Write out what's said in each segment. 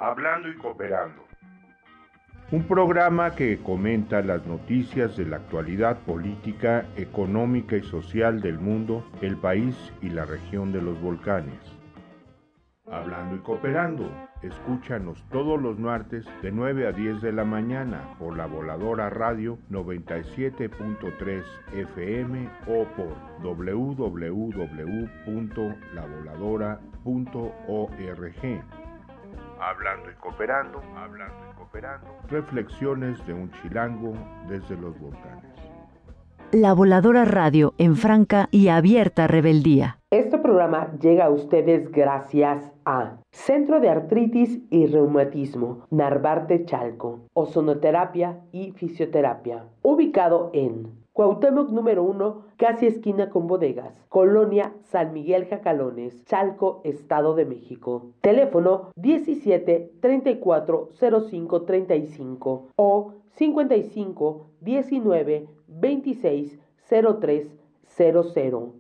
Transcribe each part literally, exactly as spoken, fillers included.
Hablando y Cooperando. Un programa que comenta las noticias de la actualidad política, económica y social del mundo, el país y la región de los volcanes. Hablando y Cooperando. Escúchanos todos los martes de nueve a diez de la mañana por La Voladora Radio noventa y siete punto tres F M o por doble u doble u doble u punto la voladora punto org. Hablando y Cooperando, hablando y cooperando. Reflexiones de un chilango desde los volcanes. La Voladora Radio en franca y abierta rebeldía. Este programa llega a ustedes gracias a Centro de Artritis y Reumatismo Narvarte Chalco, Ozonoterapia y Fisioterapia, ubicado en Cuauhtémoc número uno, casi esquina con bodegas, Colonia San Miguel Jacalones, Chalco, Estado de México. Teléfono diecisiete, treinta y cuatro, cero cinco, treinta y cinco o cincuenta y cinco, diecinueve, veintiséis, cero tres, cero cero.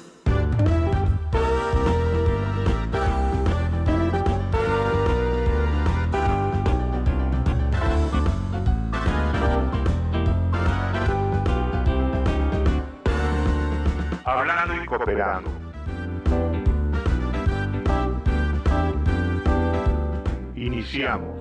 Hablando y Cooperando. Iniciamos.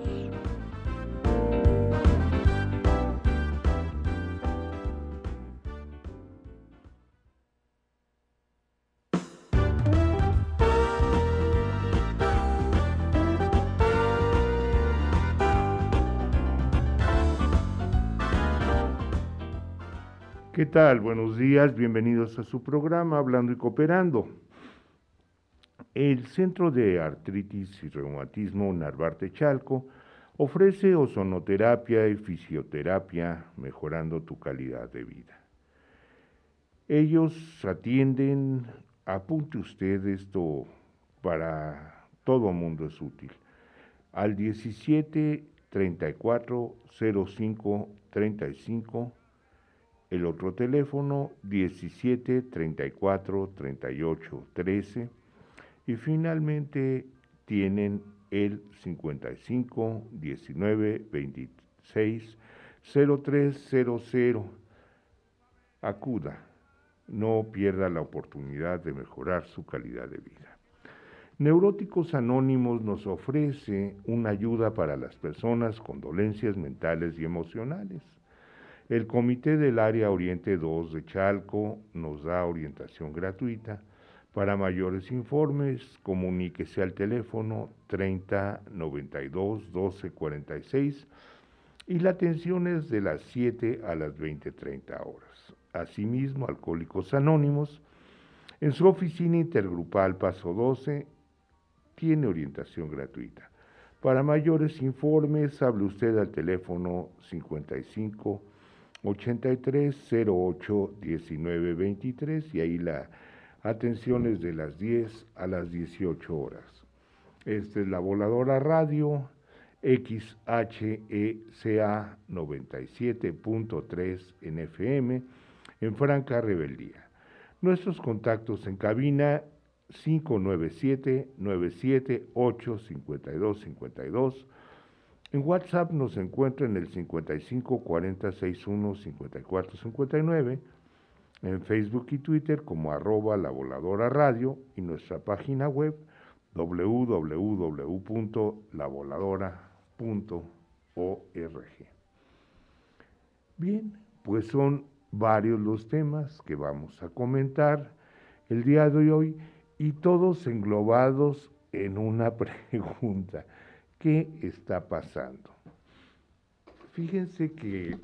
¿Qué tal? Buenos días, bienvenidos a su programa Hablando y Cooperando. El Centro de Artritis y Reumatismo Narvarte Chalco ofrece ozonoterapia y fisioterapia, mejorando tu calidad de vida. Ellos atienden, apunte usted esto, para todo mundo es útil, al diecisiete, treinta y cuatro, cero cinco, treinta y cinco. El otro teléfono, diecisiete, treinta y cuatro, treinta y ocho, trece. Y finalmente tienen el cincuenta y cinco, diecinueve, veintiséis, cero tres cero cero. Acuda, no pierda la oportunidad de mejorar su calidad de vida. Neuróticos Anónimos nos ofrece una ayuda para las personas con dolencias mentales y emocionales. El Comité del Área Oriente dos de Chalco nos da orientación gratuita. Para mayores informes, comuníquese al teléfono treinta, noventa y dos, doce, cuarenta y seis y la atención es de las siete a las veinte treinta horas. Asimismo, Alcohólicos Anónimos, en su oficina intergrupal Paso doce, tiene orientación gratuita. Para mayores informes, hable usted al teléfono cincuenta y cinco, ochenta y tres, cero ocho, diecinueve, veintitrés y ahí la atención es de las diez a las dieciocho horas. Esta es La Voladora Radio, X H E C A noventa y siete punto tres en F M, en franca rebeldía. Nuestros contactos en cabina cinco nueve siete, nueve siete ocho, cinco dos cinco dos. En WhatsApp nos encuentra en el cincuenta y cinco, cuarenta, sesenta y uno, cincuenta y cuatro, cincuenta y nueve, en Facebook y Twitter como arroba La Voladora Radio y nuestra página web doble u doble u doble u punto la voladora punto org. Bien, pues son varios los temas que vamos a comentar el día de hoy y todos englobados en una pregunta. ¿Qué está pasando? Fíjense que,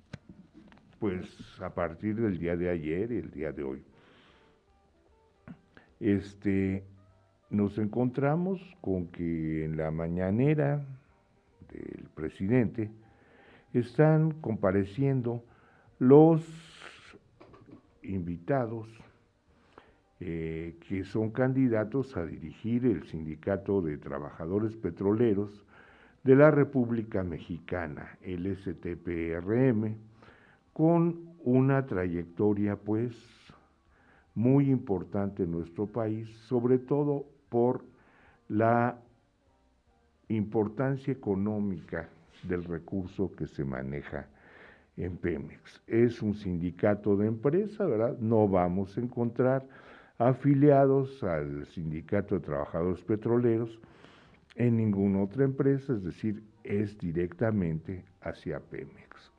pues, a partir del día de ayer y el día de hoy, este, nos encontramos con que en la mañanera del presidente están compareciendo los invitados Eh, que son candidatos a dirigir el Sindicato de Trabajadores Petroleros de la República Mexicana, el S T P R M, con una trayectoria pues muy importante en nuestro país, sobre todo por la importancia económica del recurso que se maneja en Pemex. Es un sindicato de empresa, ¿verdad? No vamos a encontrar afiliados al Sindicato de Trabajadores Petroleros en ninguna otra empresa, es decir, es directamente hacia Pemex.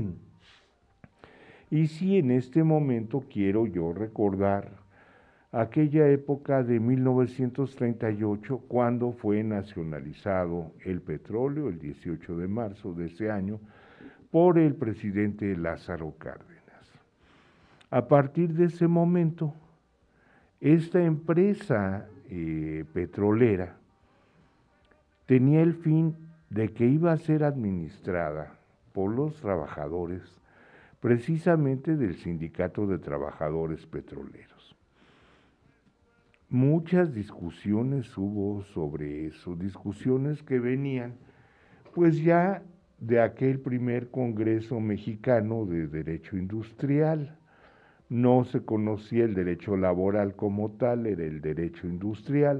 Y sí, en este momento quiero yo recordar aquella época de mil novecientos treinta y ocho, cuando fue nacionalizado el petróleo, el dieciocho de marzo de ese año, por el presidente Lázaro Cárdenas. A partir de ese momento, esta empresa eh, petrolera tenía el fin de que iba a ser administrada por los trabajadores precisamente del Sindicato de Trabajadores Petroleros. Muchas discusiones hubo sobre eso, discusiones que venían pues ya de aquel primer Congreso Mexicano de Derecho Industrial. No se conocía el derecho laboral como tal, era el derecho industrial.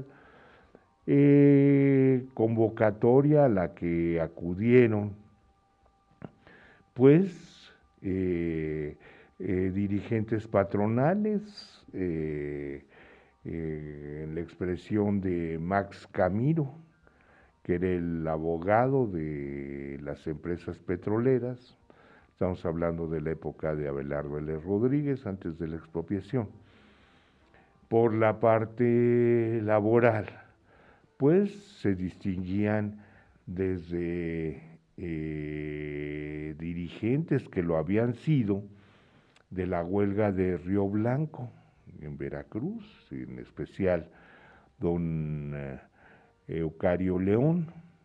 Eh, convocatoria a la que acudieron pues eh, eh, dirigentes patronales, eh, eh, en la expresión de Max Camiro, que era el abogado de las empresas petroleras. Estamos hablando de la época de Abelardo L. Rodríguez, antes de la expropiación. Por la parte laboral, pues se distinguían desde eh, dirigentes que lo habían sido de la huelga de Río Blanco, en Veracruz, en especial don eh, Eucario León,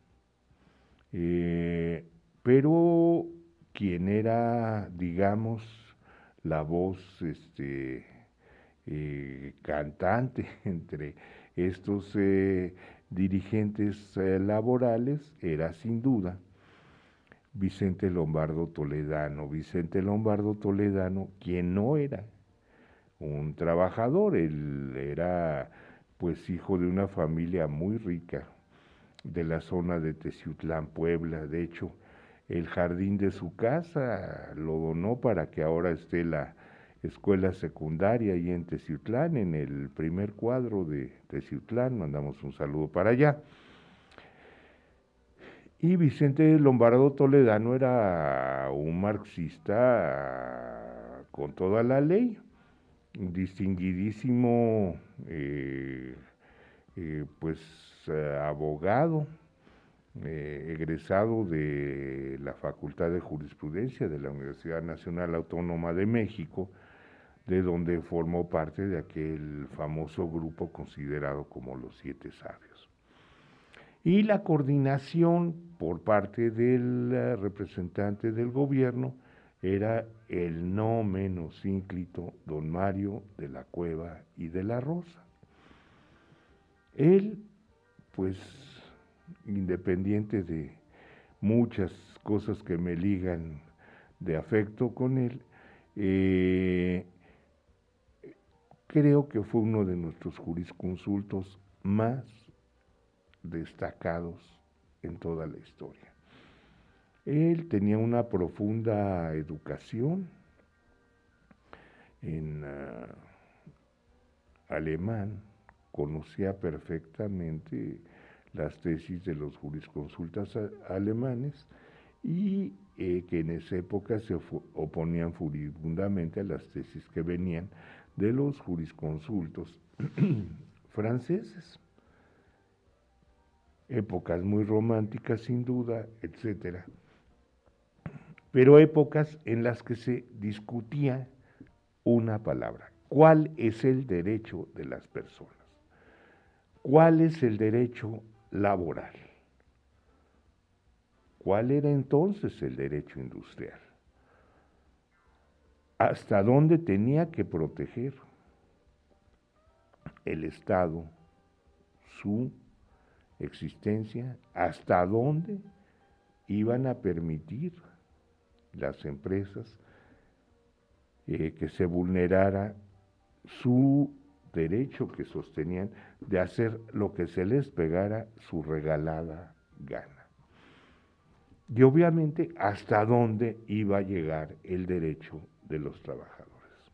eh, pero quien era, digamos, la voz este, eh, cantante entre estos eh, dirigentes eh, laborales era sin duda Vicente Lombardo Toledano. Vicente Lombardo Toledano, quien no era un trabajador, él era pues hijo de una familia muy rica de la zona de Teciutlán, Puebla. De hecho, el jardín de su casa lo donó para que ahora esté la escuela secundaria ahí en Teciutlán, en el primer cuadro de Teciutlán. Mandamos un saludo para allá. Y Vicente Lombardo Toledano era un marxista con toda la ley, un distinguidísimo eh, eh, pues eh, abogado, eh, egresado de la Facultad de Jurisprudencia de la Universidad Nacional Autónoma de México, de donde formó parte de aquel famoso grupo considerado como los Siete Sabios. Y la coordinación por parte del representante del gobierno era el no menos ínclito don Mario de la Cueva y de la Rosa. Él, pues, independiente de muchas cosas que me ligan de afecto con él, eh, creo que fue uno de nuestros jurisconsultos más destacados en toda la historia. Él tenía una profunda educación en uh, alemán, conocía perfectamente las tesis de los jurisconsultas alemanes y eh, que en esa época se oponían furibundamente a las tesis que venían de los jurisconsultos franceses. Épocas muy románticas sin duda, etcétera, pero épocas en las que se discutía una palabra: ¿cuál es el derecho de las personas? ¿Cuál es el derecho laboral? ¿Cuál era entonces el derecho industrial? ¿Hasta dónde tenía que proteger el Estado su existencia? ¿Hasta dónde iban a permitir las empresas eh, que se vulnerara su derecho que sostenían de hacer lo que se les pegara su regalada gana. Y obviamente hasta dónde iba a llegar el derecho de los trabajadores.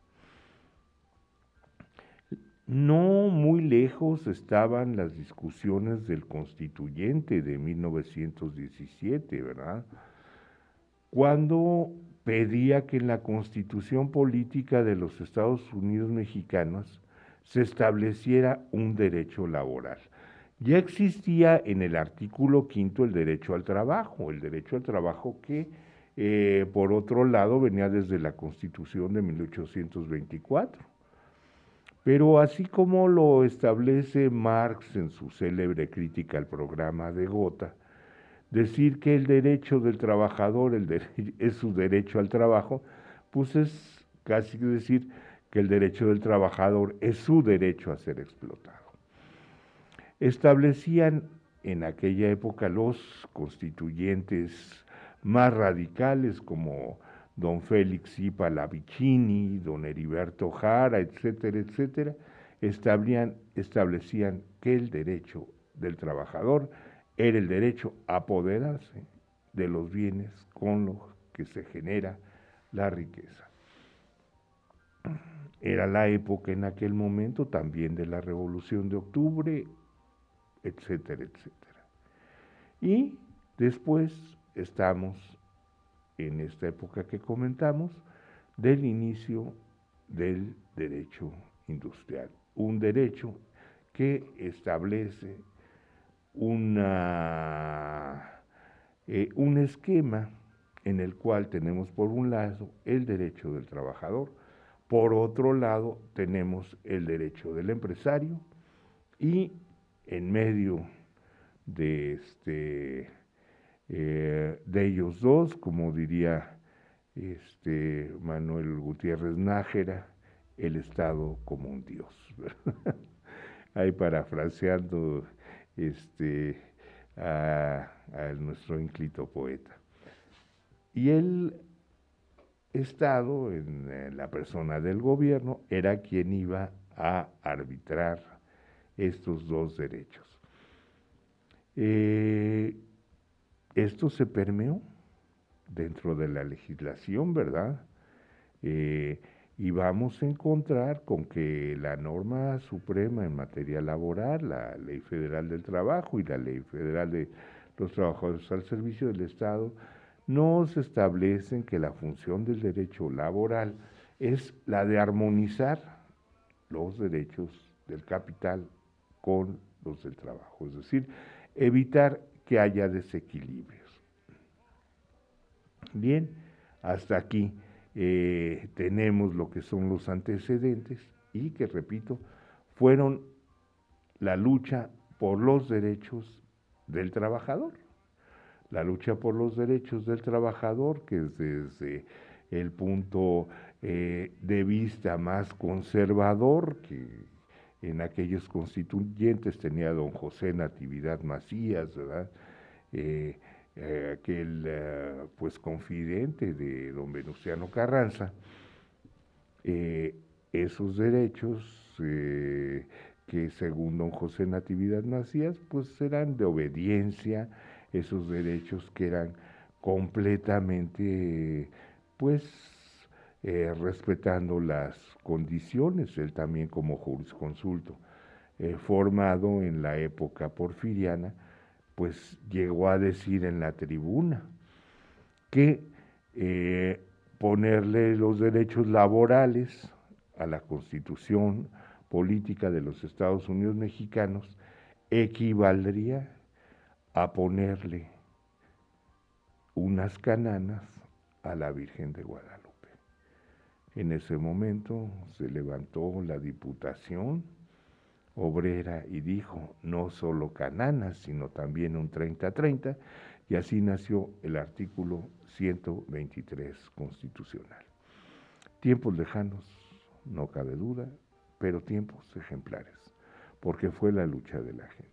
No muy lejos estaban las discusiones del Constituyente de mil novecientos diecisiete, ¿verdad? Cuando pedía que en la Constitución Política de los Estados Unidos Mexicanos se estableciera un derecho laboral. Ya existía en el artículo quinto el derecho al trabajo, el derecho al trabajo que, eh, por otro lado, venía desde la Constitución de mil ochocientos veinticuatro. Pero así como lo establece Marx en su célebre crítica al programa de Gotha, decir que el derecho del trabajador el de, es su derecho al trabajo, pues es casi decir que el derecho del trabajador es su derecho a ser explotado. Establecían en aquella época los constituyentes más radicales como don Félix I. Pallavicini, don Heriberto Jara, etcétera, etcétera, establecían, establecían que el derecho del trabajador era el derecho a apoderarse de los bienes con los que se genera la riqueza. Era la época en aquel momento también de la Revolución de Octubre, etcétera, etcétera. Y después estamos en esta época que comentamos del inicio del derecho industrial, un derecho que establece una, eh, un esquema en el cual tenemos por un lado el derecho del trabajador, por otro lado tenemos el derecho del empresario y en medio de, este, eh, de ellos dos, como diría este, Manuel Gutiérrez Nájera, el Estado como un Dios. Ahí parafraseando este, a, a nuestro ínclito poeta. Y el Estado, en, en la persona del gobierno, era quien iba a arbitrar estos dos derechos. Eh, esto se permeó dentro de la legislación, ¿verdad? Eh, y vamos a encontrar con que la norma suprema en materia laboral, la Ley Federal del Trabajo y la Ley Federal de los Trabajadores al Servicio del Estado, nos establecen que la función del derecho laboral es la de armonizar los derechos del capital con los del trabajo, es decir, evitar que haya desequilibrios. Bien, hasta aquí eh, tenemos lo que son los antecedentes y que, repito, fueron la lucha por los derechos del trabajador. La lucha por los derechos del trabajador, que es desde el punto eh, de vista más conservador, que en aquellos constituyentes tenía don José Natividad Macías, ¿verdad? Eh, eh, aquel eh, pues confidente de don Venustiano Carranza, eh, esos derechos eh, que según don José Natividad Macías, pues eran de obediencia, esos derechos que eran completamente, pues, eh, respetando las condiciones, él también como jurisconsulto, eh, formado en la época porfiriana, pues llegó a decir en la tribuna que eh, ponerle los derechos laborales a la Constitución Política de los Estados Unidos Mexicanos equivaldría a ponerle unas cananas a la Virgen de Guadalupe. En ese momento se levantó la Diputación Obrera y dijo, no solo cananas, sino también un treinta treinta, y así nació el artículo ciento veintitrés constitucional. Tiempos lejanos, no cabe duda, pero tiempos ejemplares, porque fue la lucha de la gente.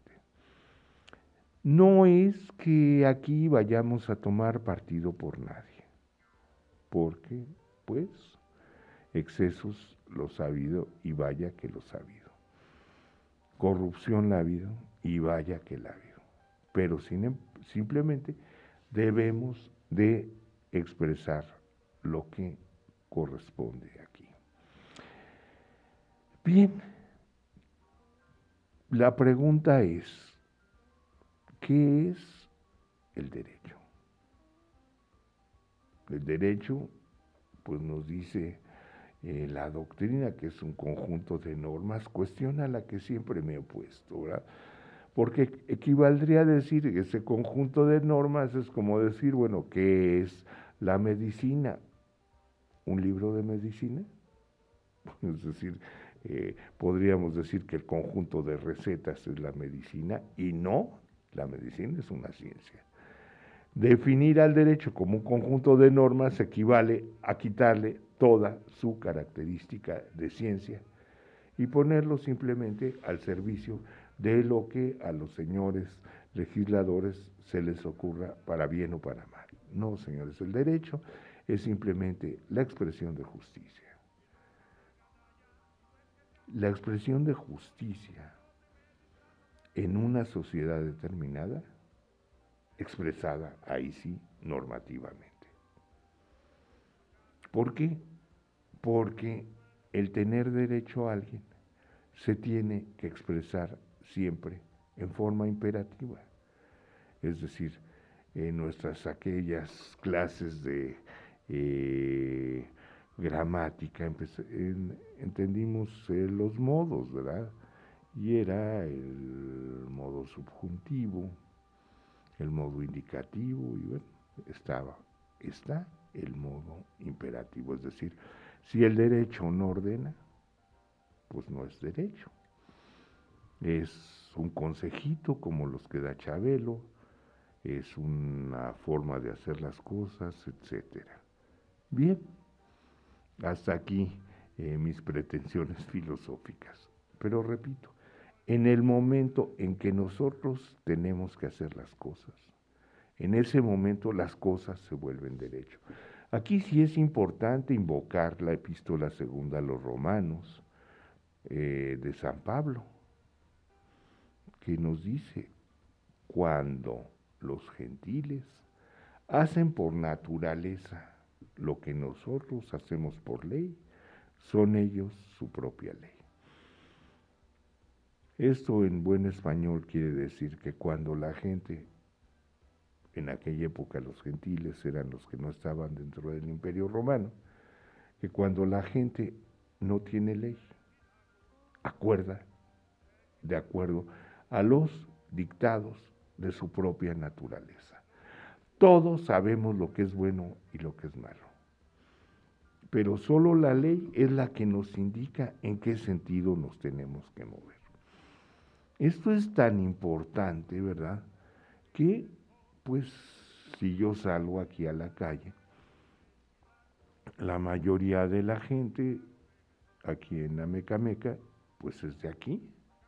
No es que aquí vayamos a tomar partido por nadie, porque, pues, excesos los ha habido y vaya que los ha habido. Corrupción la ha habido y vaya que la ha habido. Pero sin, simplemente debemos de expresar lo que corresponde aquí. Bien, la pregunta es, ¿qué es el derecho? El derecho, pues nos dice eh, la doctrina que es un conjunto de normas, cuestión a la que siempre me he opuesto, ¿verdad? Porque equivaldría a decir que ese conjunto de normas es como decir, bueno, ¿qué es la medicina? ¿Un libro de medicina? Es decir, eh, podríamos decir que el conjunto de recetas es la medicina y no, la medicina es una ciencia. Definir al derecho como un conjunto de normas equivale a quitarle toda su característica de ciencia y ponerlo simplemente al servicio de lo que a los señores legisladores se les ocurra para bien o para mal. No, señores, el derecho es simplemente la expresión de justicia. La expresión de justicia en una sociedad determinada, expresada ahí sí normativamente. ¿Por qué? Porque el tener derecho a alguien se tiene que expresar siempre en forma imperativa. Es decir, en nuestras aquellas clases de eh, gramática en, entendimos eh, los modos, ¿verdad? Y era el modo subjuntivo, el modo indicativo, y bueno, estaba, está el modo imperativo. Es decir, si el derecho no ordena, pues no es derecho. Es un consejito como los que da Chabelo, es una forma de hacer las cosas, etcétera. Bien, hasta aquí eh, mis pretensiones filosóficas. Pero repito, en el momento en que nosotros tenemos que hacer las cosas, en ese momento las cosas se vuelven derecho. Aquí sí es importante invocar la epístola segunda a los romanos eh, de San Pablo, que nos dice, cuando los gentiles hacen por naturaleza lo que nosotros hacemos por ley, son ellos su propia ley. Esto en buen español quiere decir que cuando la gente, en aquella época los gentiles eran los que no estaban dentro del Imperio Romano, que cuando la gente no tiene ley, acuerda de acuerdo a los dictados de su propia naturaleza. Todos sabemos lo que es bueno y lo que es malo, pero solo la ley es la que nos indica en qué sentido nos tenemos que mover. Esto es tan importante, ¿verdad?, que pues si yo salgo aquí a la calle, la mayoría de la gente aquí en Amecameca, pues es de aquí.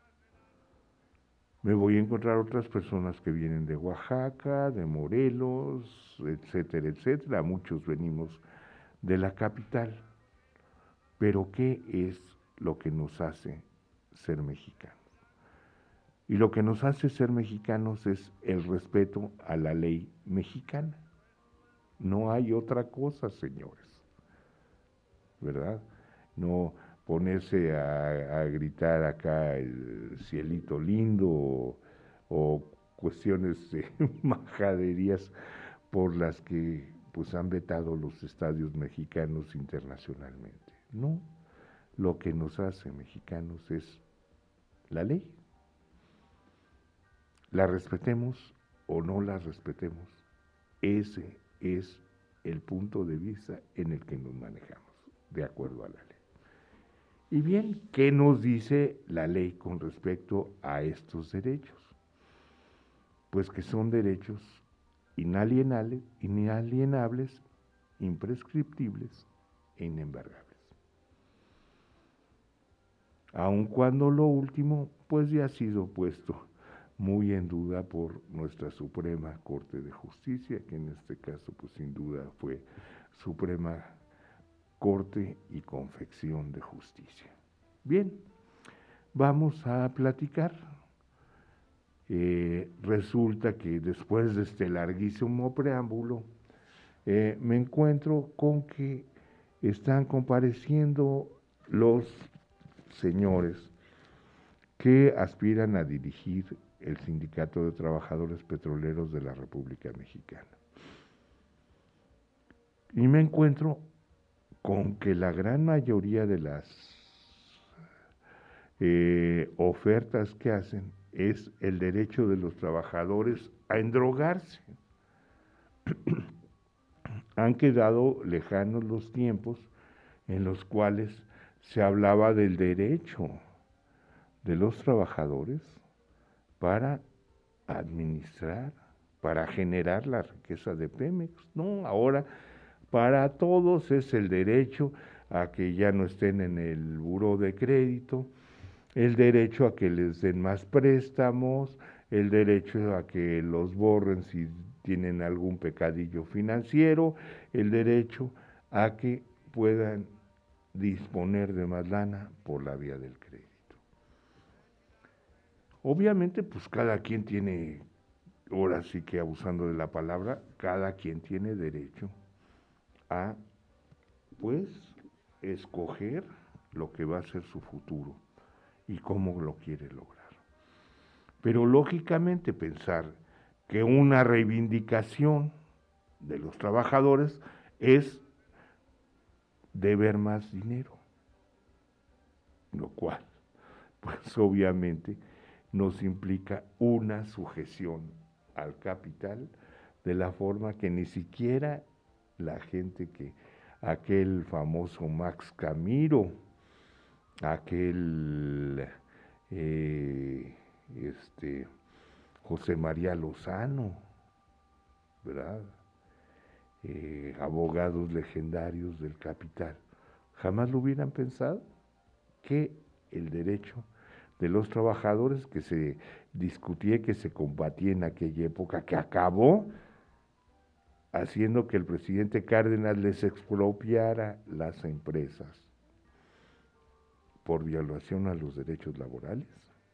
Me voy a encontrar otras personas que vienen de Oaxaca, de Morelos, etcétera, etcétera. Muchos venimos de la capital. Pero ¿qué es lo que nos hace ser mexicanos? Y lo que nos hace ser mexicanos es el respeto a la ley mexicana. No hay otra cosa, señores, ¿verdad? No ponerse a, a gritar acá el cielito lindo o, o cuestiones de majaderías por las que pues han vetado los estadios mexicanos internacionalmente. No, lo que nos hace mexicanos es la ley. La respetemos o no la respetemos, ese es el punto de vista en el que nos manejamos, de acuerdo a la ley. Y bien, ¿qué nos dice la ley con respecto a estos derechos? Pues que son derechos inalienables, inalienables, imprescriptibles e inembargables. Aun cuando lo último, pues ya ha sido puesto muy en duda por nuestra Suprema Corte de Justicia, que en este caso, pues sin duda fue Suprema Corte y Confección de Justicia. Bien, vamos a platicar eh, resulta que después de este larguísimo preámbulo, eh, me encuentro con que están compareciendo los señores que aspiran a dirigir el Sindicato de Trabajadores Petroleros de la República Mexicana. Y me encuentro con que la gran mayoría de las eh, ofertas que hacen es el derecho de los trabajadores a endrogarse. Han quedado lejanos los tiempos en los cuales se hablaba del derecho de los trabajadores para administrar, para generar la riqueza de Pemex. No, ahora para todos es el derecho a que ya no estén en el buró de crédito, el derecho a que les den más préstamos, el derecho a que los borren si tienen algún pecadillo financiero, el derecho a que puedan disponer de más lana por la vía del crédito. Obviamente, pues cada quien tiene, ahora sí que abusando de la palabra, cada quien tiene derecho a, pues, escoger lo que va a ser su futuro y cómo lo quiere lograr. Pero lógicamente pensar que una reivindicación de los trabajadores es deber más dinero, lo cual, pues obviamente, nos implica una sujeción al capital de la forma que ni siquiera la gente que, aquel famoso Max Camiro, aquel eh, este, José María Lozano, ¿verdad? Eh, abogados legendarios del capital, jamás lo hubieran pensado que el derecho de los trabajadores que se discutía, que se combatía en aquella época, que acabó haciendo que el presidente Cárdenas les expropiara las empresas por violación a los derechos laborales.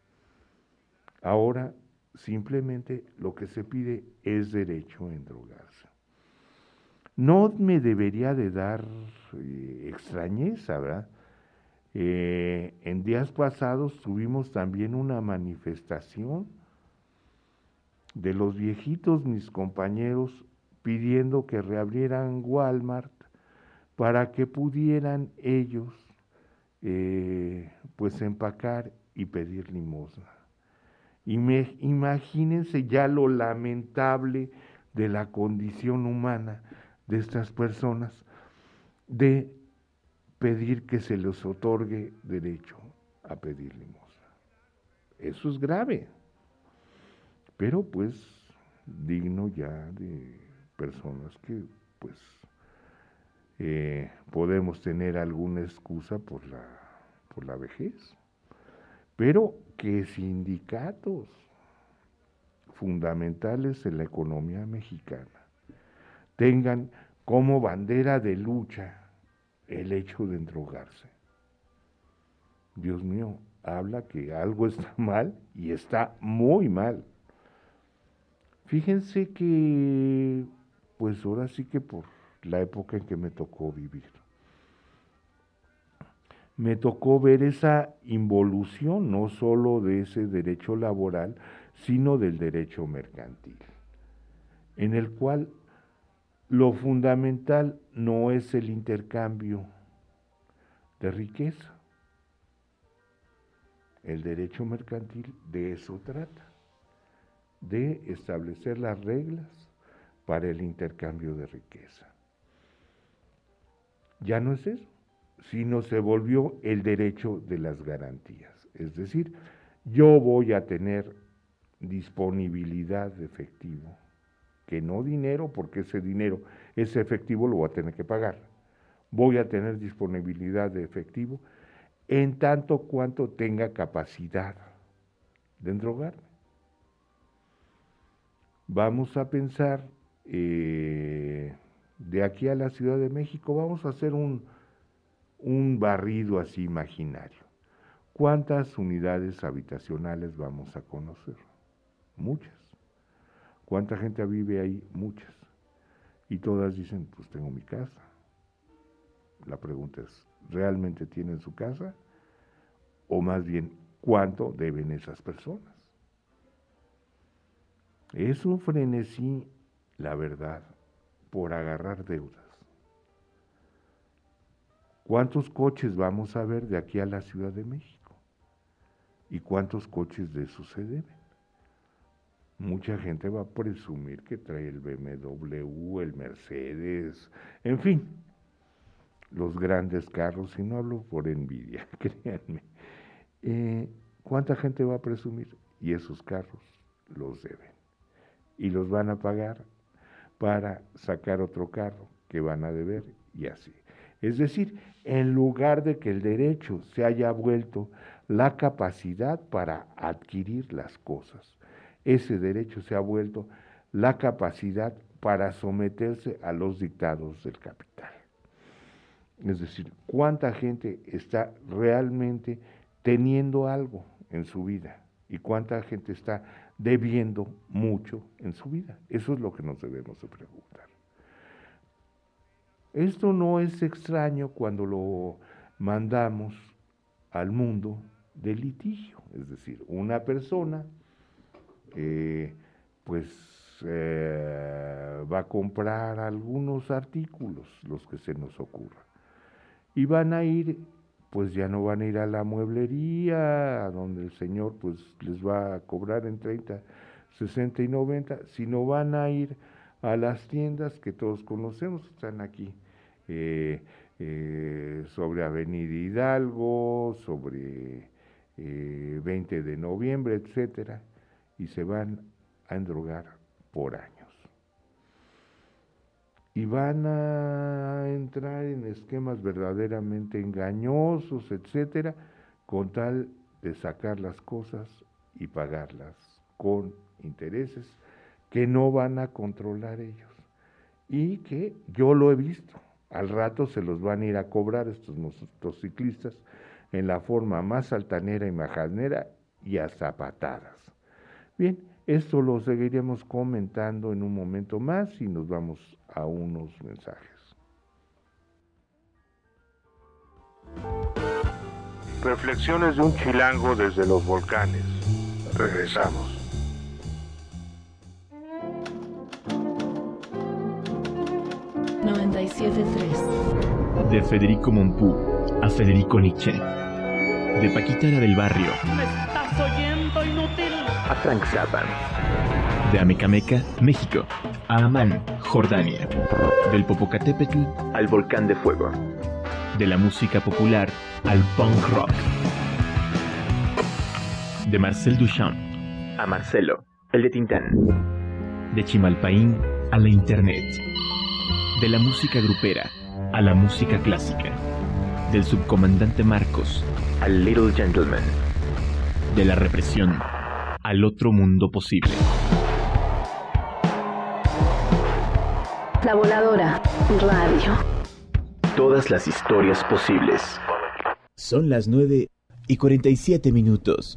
Ahora simplemente lo que se pide es derecho a endrogarse. No me debería de dar eh, extrañeza, ¿verdad? Eh, en días pasados tuvimos también una manifestación de los viejitos, mis compañeros, pidiendo que reabrieran Walmart para que pudieran ellos eh, pues empacar y pedir limosna. Y me, imagínense ya lo lamentable de la condición humana de estas personas, de pedir que se les otorgue derecho a pedir limosna. Eso es grave, pero pues digno ya de personas que pues eh, podemos tener alguna excusa por la, por la vejez, pero que sindicatos fundamentales en la economía mexicana tengan como bandera de lucha el hecho de endrogarse. Dios mío, habla que algo está mal y está muy mal. Fíjense que, pues ahora sí que por la época en que me tocó vivir, me tocó ver esa involución, no solo de ese derecho laboral, sino del derecho mercantil, en el cual lo fundamental no es el intercambio de riqueza. El derecho mercantil de eso trata, de establecer las reglas para el intercambio de riqueza. Ya no es eso, sino se volvió el derecho de las garantías. Es decir, yo voy a tener disponibilidad de efectivo, que no dinero, porque ese dinero, ese efectivo lo voy a tener que pagar. Voy a tener disponibilidad de efectivo en tanto cuanto tenga capacidad de endrogarme. Vamos a pensar, eh, de aquí a la Ciudad de México, vamos a hacer un, un barrido así imaginario. ¿Cuántas unidades habitacionales vamos a conocer? muchas. ¿Cuánta gente vive ahí? Muchas. Y todas dicen, pues tengo mi casa. La pregunta es, ¿realmente tienen su casa? O más bien, ¿cuánto deben esas personas? Es un frenesí, la verdad, por agarrar deudas. ¿Cuántos coches vamos a ver de aquí a la Ciudad de México? ¿Y cuántos coches de eso se deben? Mucha gente va a presumir que trae el B M W, el Mercedes, en fin, los grandes carros, y no hablo por envidia, créanme. Eh, ¿Cuánta gente va a presumir? Y esos carros los deben. Y los van a pagar para sacar otro carro que van a deber y así. Es decir, en lugar de que el derecho se haya vuelto la capacidad para adquirir las cosas, ese derecho se ha vuelto la capacidad para someterse a los dictados del capital. Es decir, ¿cuánta gente está realmente teniendo algo en su vida? ¿Y cuánta gente está debiendo mucho en su vida? Eso es lo que nos debemos de preguntar. Esto no es extraño cuando lo mandamos al mundo del litigio, es decir, una persona eh, pues eh, va a comprar algunos artículos, los que se nos ocurran, y van a ir, pues ya no van a ir a la mueblería, a donde el señor pues les va a cobrar en treinta, sesenta y noventa, sino van a ir a las tiendas que todos conocemos, están aquí, eh, eh, sobre Avenida Hidalgo, sobre eh, veinte de noviembre, etcétera, y se van a endrogar por años. Y van a entrar en esquemas verdaderamente engañosos, etcétera, con tal de sacar las cosas y pagarlas con intereses que no van a controlar ellos. Y que yo lo he visto, al rato se los van a ir a cobrar estos motociclistas en la forma más altanera y majanera y a zapatadas. Bien, esto lo seguiremos comentando en un momento más y nos vamos a unos mensajes. Reflexiones de un chilango desde los volcanes. Regresamos. noventa y siete tres. De Federico Mompou a Federico Nietzsche. De Paquita la del Barrio. ¿Me estás oyendo, inútil? A Frank Zappa. De Amecameca, México, a Amán, Jordania. Del Popocatépetl al Volcán de Fuego. De la música popular al punk rock. De Marcel Duchamp a Marcelo, el de Tintán. De Chimalpaín a la internet. De la música grupera a la música clásica. Del subcomandante Marcos al Little Gentleman. De la represión al otro mundo posible. La Voladora Radio. Todas las historias posibles. Son las nueve y cuarenta y siete minutos.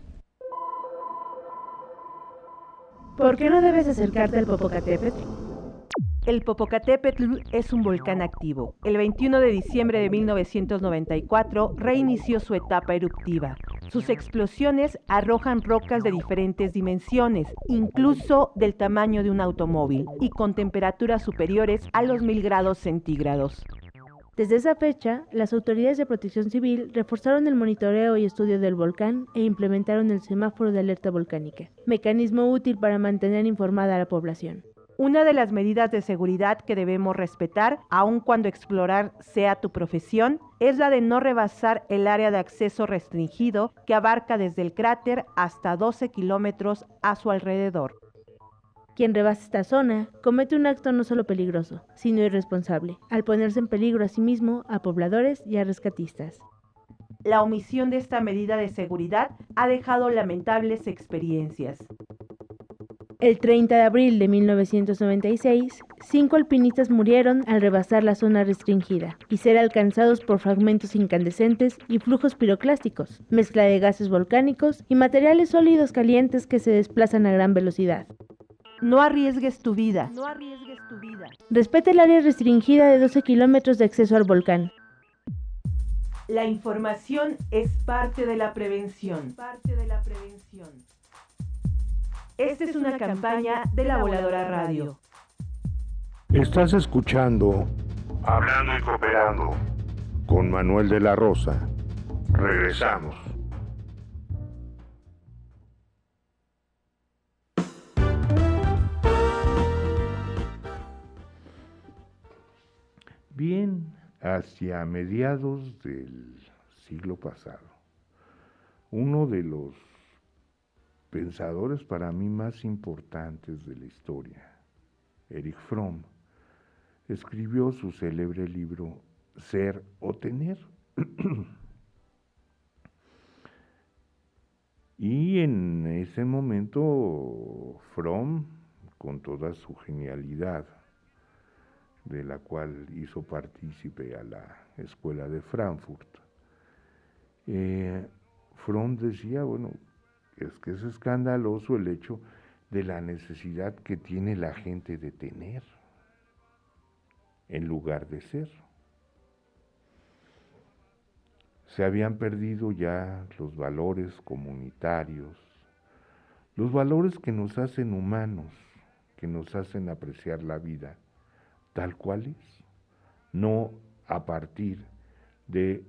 ¿Por qué no debes acercarte al Popocatépetl? El Popocatépetl es un volcán activo. El veintiuno de diciembre de mil novecientos noventa y cuatro reinició su etapa eruptiva. Sus explosiones arrojan rocas de diferentes dimensiones, incluso del tamaño de un automóvil, y con temperaturas superiores a los mil grados centígrados. Desde esa fecha, las autoridades de protección civil reforzaron el monitoreo y estudio del volcán e implementaron el semáforo de alerta volcánica, mecanismo útil para mantener informada a la población. Una de las medidas de seguridad que debemos respetar, aun cuando explorar sea tu profesión, es la de no rebasar el área de acceso restringido que abarca desde el cráter hasta doce kilómetros a su alrededor. Quien rebasa esta zona comete un acto no solo peligroso, sino irresponsable, al ponerse en peligro a sí mismo, a pobladores y a rescatistas. La omisión de esta medida de seguridad ha dejado lamentables experiencias. El treinta de abril de mil novecientos noventa y seis, cinco alpinistas murieron al rebasar la zona restringida y ser alcanzados por fragmentos incandescentes y flujos piroclásticos, mezcla de gases volcánicos y materiales sólidos calientes que se desplazan a gran velocidad. No arriesgues tu vida. No arriesgues tu vida. Respeta el área restringida de doce kilómetros de acceso al volcán. La información es parte de la prevención. Parte de la prevención. Esta es una campaña de La Voladora Radio. Estás escuchando Hablando y Cooperando con Manuel de la Rosa. Regresamos. Bien, hacia mediados del siglo pasado, uno de los pensadores para mí más importantes de la historia, Erich Fromm, escribió su célebre libro Ser o Tener. Y en ese momento Fromm, con toda su genialidad, de la cual hizo partícipe a la escuela de Frankfurt, eh, Fromm decía, bueno, es que es escandaloso el hecho de la necesidad que tiene la gente de tener en lugar de ser. Se habían perdido ya los valores comunitarios, los valores que nos hacen humanos, que nos hacen apreciar la vida tal cual es, no a partir de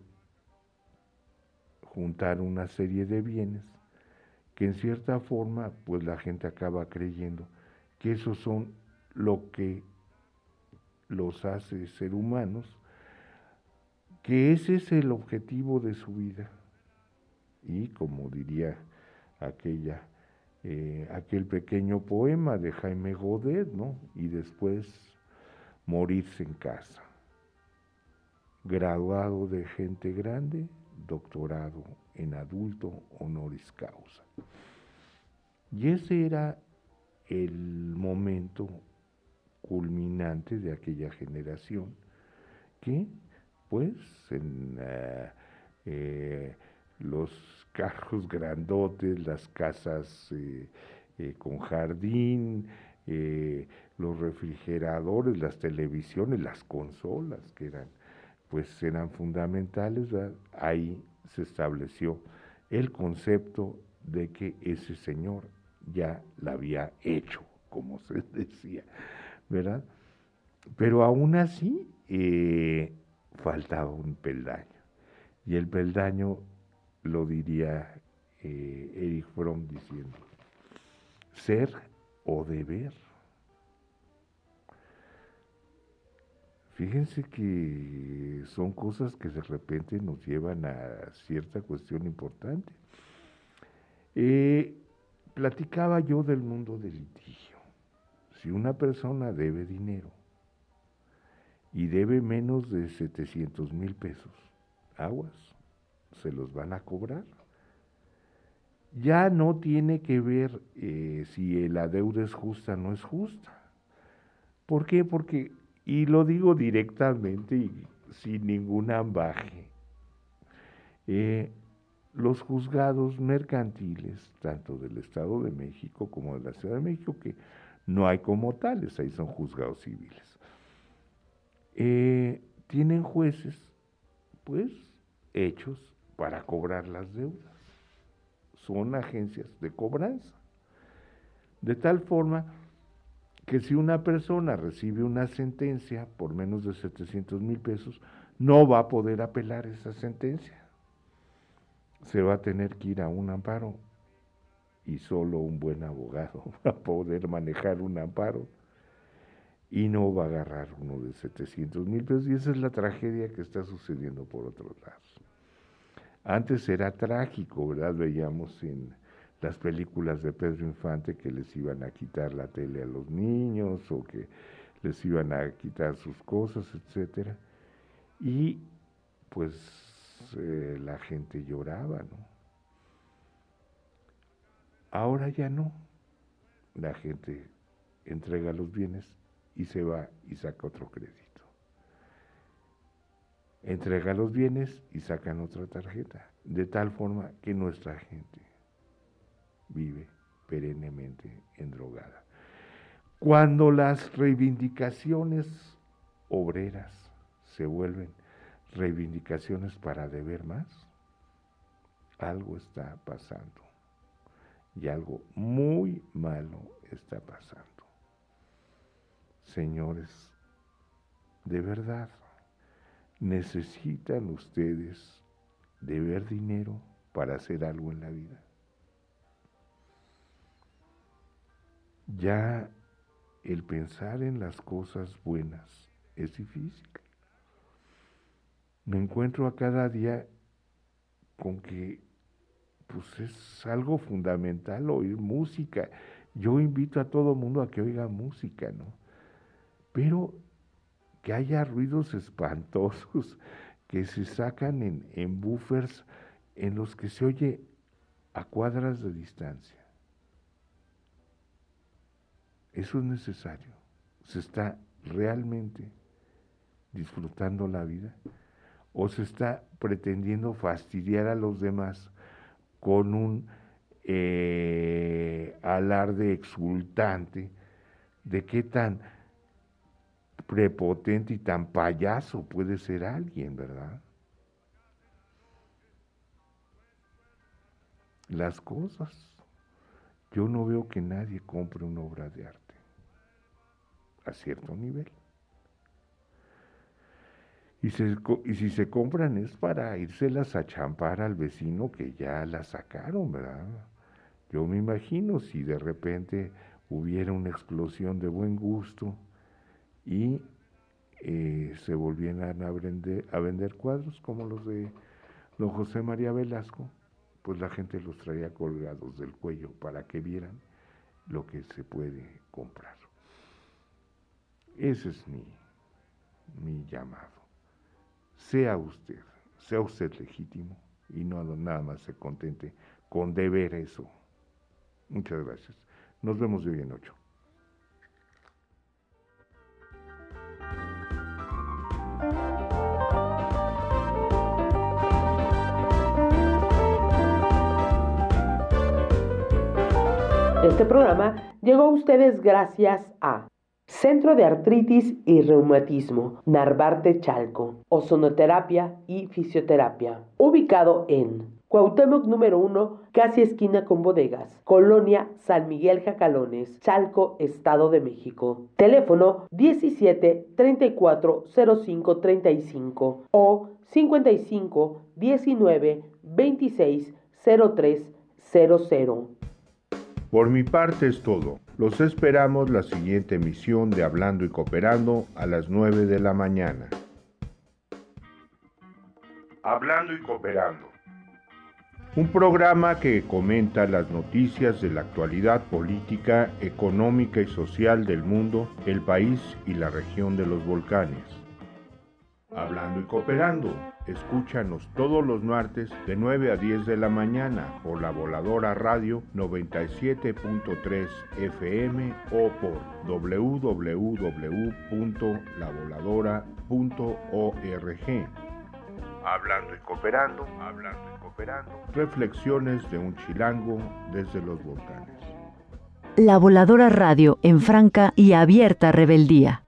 juntar una serie de bienes que en cierta forma pues la gente acaba creyendo que esos son lo que los hace ser humanos, que ese es el objetivo de su vida. Y como diría aquella, eh, aquel pequeño poema de Jaime Godet, ¿no? Y después morirse en casa. Graduado de gente grande, doctorado en adulto honoris causa. Y ese era el momento culminante de aquella generación que, pues, en uh, eh, los carros grandotes, las casas eh, eh, con jardín, eh, los refrigeradores, las televisiones, las consolas, que eran, pues, eran fundamentales, ¿verdad? Ahí se estableció el concepto de que ese señor ya la había hecho, como se decía, ¿verdad? Pero aún así eh, faltaba un peldaño, y el peldaño lo diría eh, Erich Fromm diciendo, ser o deber. Fíjense que son cosas que de repente nos llevan a cierta cuestión importante. Eh, platicaba yo del mundo del litigio. Si una persona debe dinero y debe menos de setecientos mil pesos, aguas, se los van a cobrar. Ya no tiene que ver eh, si la deuda es justa o no es justa. ¿Por qué? Porque, y lo digo directamente y sin ningún ambaje, eh, los juzgados mercantiles, tanto del Estado de México como de la Ciudad de México, que no hay como tales, ahí son juzgados civiles, eh, tienen jueces, pues, hechos para cobrar las deudas. Son agencias de cobranza. De tal forma que si una persona recibe una sentencia por menos de setecientos mil pesos, no va a poder apelar esa sentencia. Se va a tener que ir a un amparo, y solo un buen abogado va a poder manejar un amparo, y no va a agarrar uno de setecientos mil pesos, y esa es la tragedia que está sucediendo por otros lados. Antes era trágico, ¿verdad? Veíamos en las películas de Pedro Infante que les iban a quitar la tele a los niños o que les iban a quitar sus cosas, etcétera. Y pues eh, la gente lloraba, ¿no? Ahora ya no. la gente entrega los bienes y se va y saca otro crédito. Entrega los bienes y sacan otra tarjeta, de tal forma que nuestra gente vive perennemente endrogada. Cuando las reivindicaciones obreras se vuelven reivindicaciones para deber más, algo está pasando y algo muy malo está pasando. Señores, de verdad, ¿necesitan ustedes deber dinero para hacer algo en la vida? Ya el pensar en las cosas buenas es difícil. Me encuentro a cada día con que pues es algo fundamental oír música. Yo invito a todo mundo a que oiga música, ¿no? Pero que haya ruidos espantosos que se sacan en, en buffers en los que se oye a cuadras de distancia. Eso es necesario. ¿Se está realmente disfrutando la vida? ¿O se está pretendiendo fastidiar a los demás con un eh, alarde exultante de qué tan prepotente y tan payaso puede ser alguien, ¿verdad? Las cosas. Yo no veo que nadie compre una obra de arte a cierto nivel. Y, se, y si se compran es para írselas a champar al vecino que ya la sacaron, ¿verdad? Yo me imagino si de repente hubiera una explosión de buen gusto y eh, se volvieran a vender, a vender cuadros como los de don José María Velasco, pues la gente los traía colgados del cuello para que vieran lo que se puede comprar. Ese es mi, mi llamado. Sea usted, sea usted legítimo y no nada más se contente con deber eso. Muchas gracias. Nos vemos de hoy en ocho. Este programa llegó a ustedes gracias a Centro de Artritis y Reumatismo, Narvarte Chalco, Ozonoterapia y Fisioterapia, ubicado en Cuauhtémoc número uno, casi esquina con bodegas, Colonia San Miguel Jacalones, Chalco, Estado de México. Teléfono diecisiete, treinta y cuatro, cero cinco, treinta y cinco o cincuenta y cinco, diecinueve, veintiséis, cero tres cero cero. Por mi parte es todo. Los esperamos la siguiente emisión de Hablando y Cooperando a las nueve de la mañana. Hablando y Cooperando. Un programa que comenta las noticias de la actualidad política, económica y social del mundo, el país y la región de los volcanes. Hablando y Cooperando. Escúchanos todos los martes de nueve a diez de la mañana por la Voladora Radio noventa y siete punto tres F M o por doble u doble u doble u punto la voladora punto org. Hablando y Cooperando, hablando y cooperando. Reflexiones de un chilango desde los volcanes. La Voladora Radio en franca y abierta rebeldía.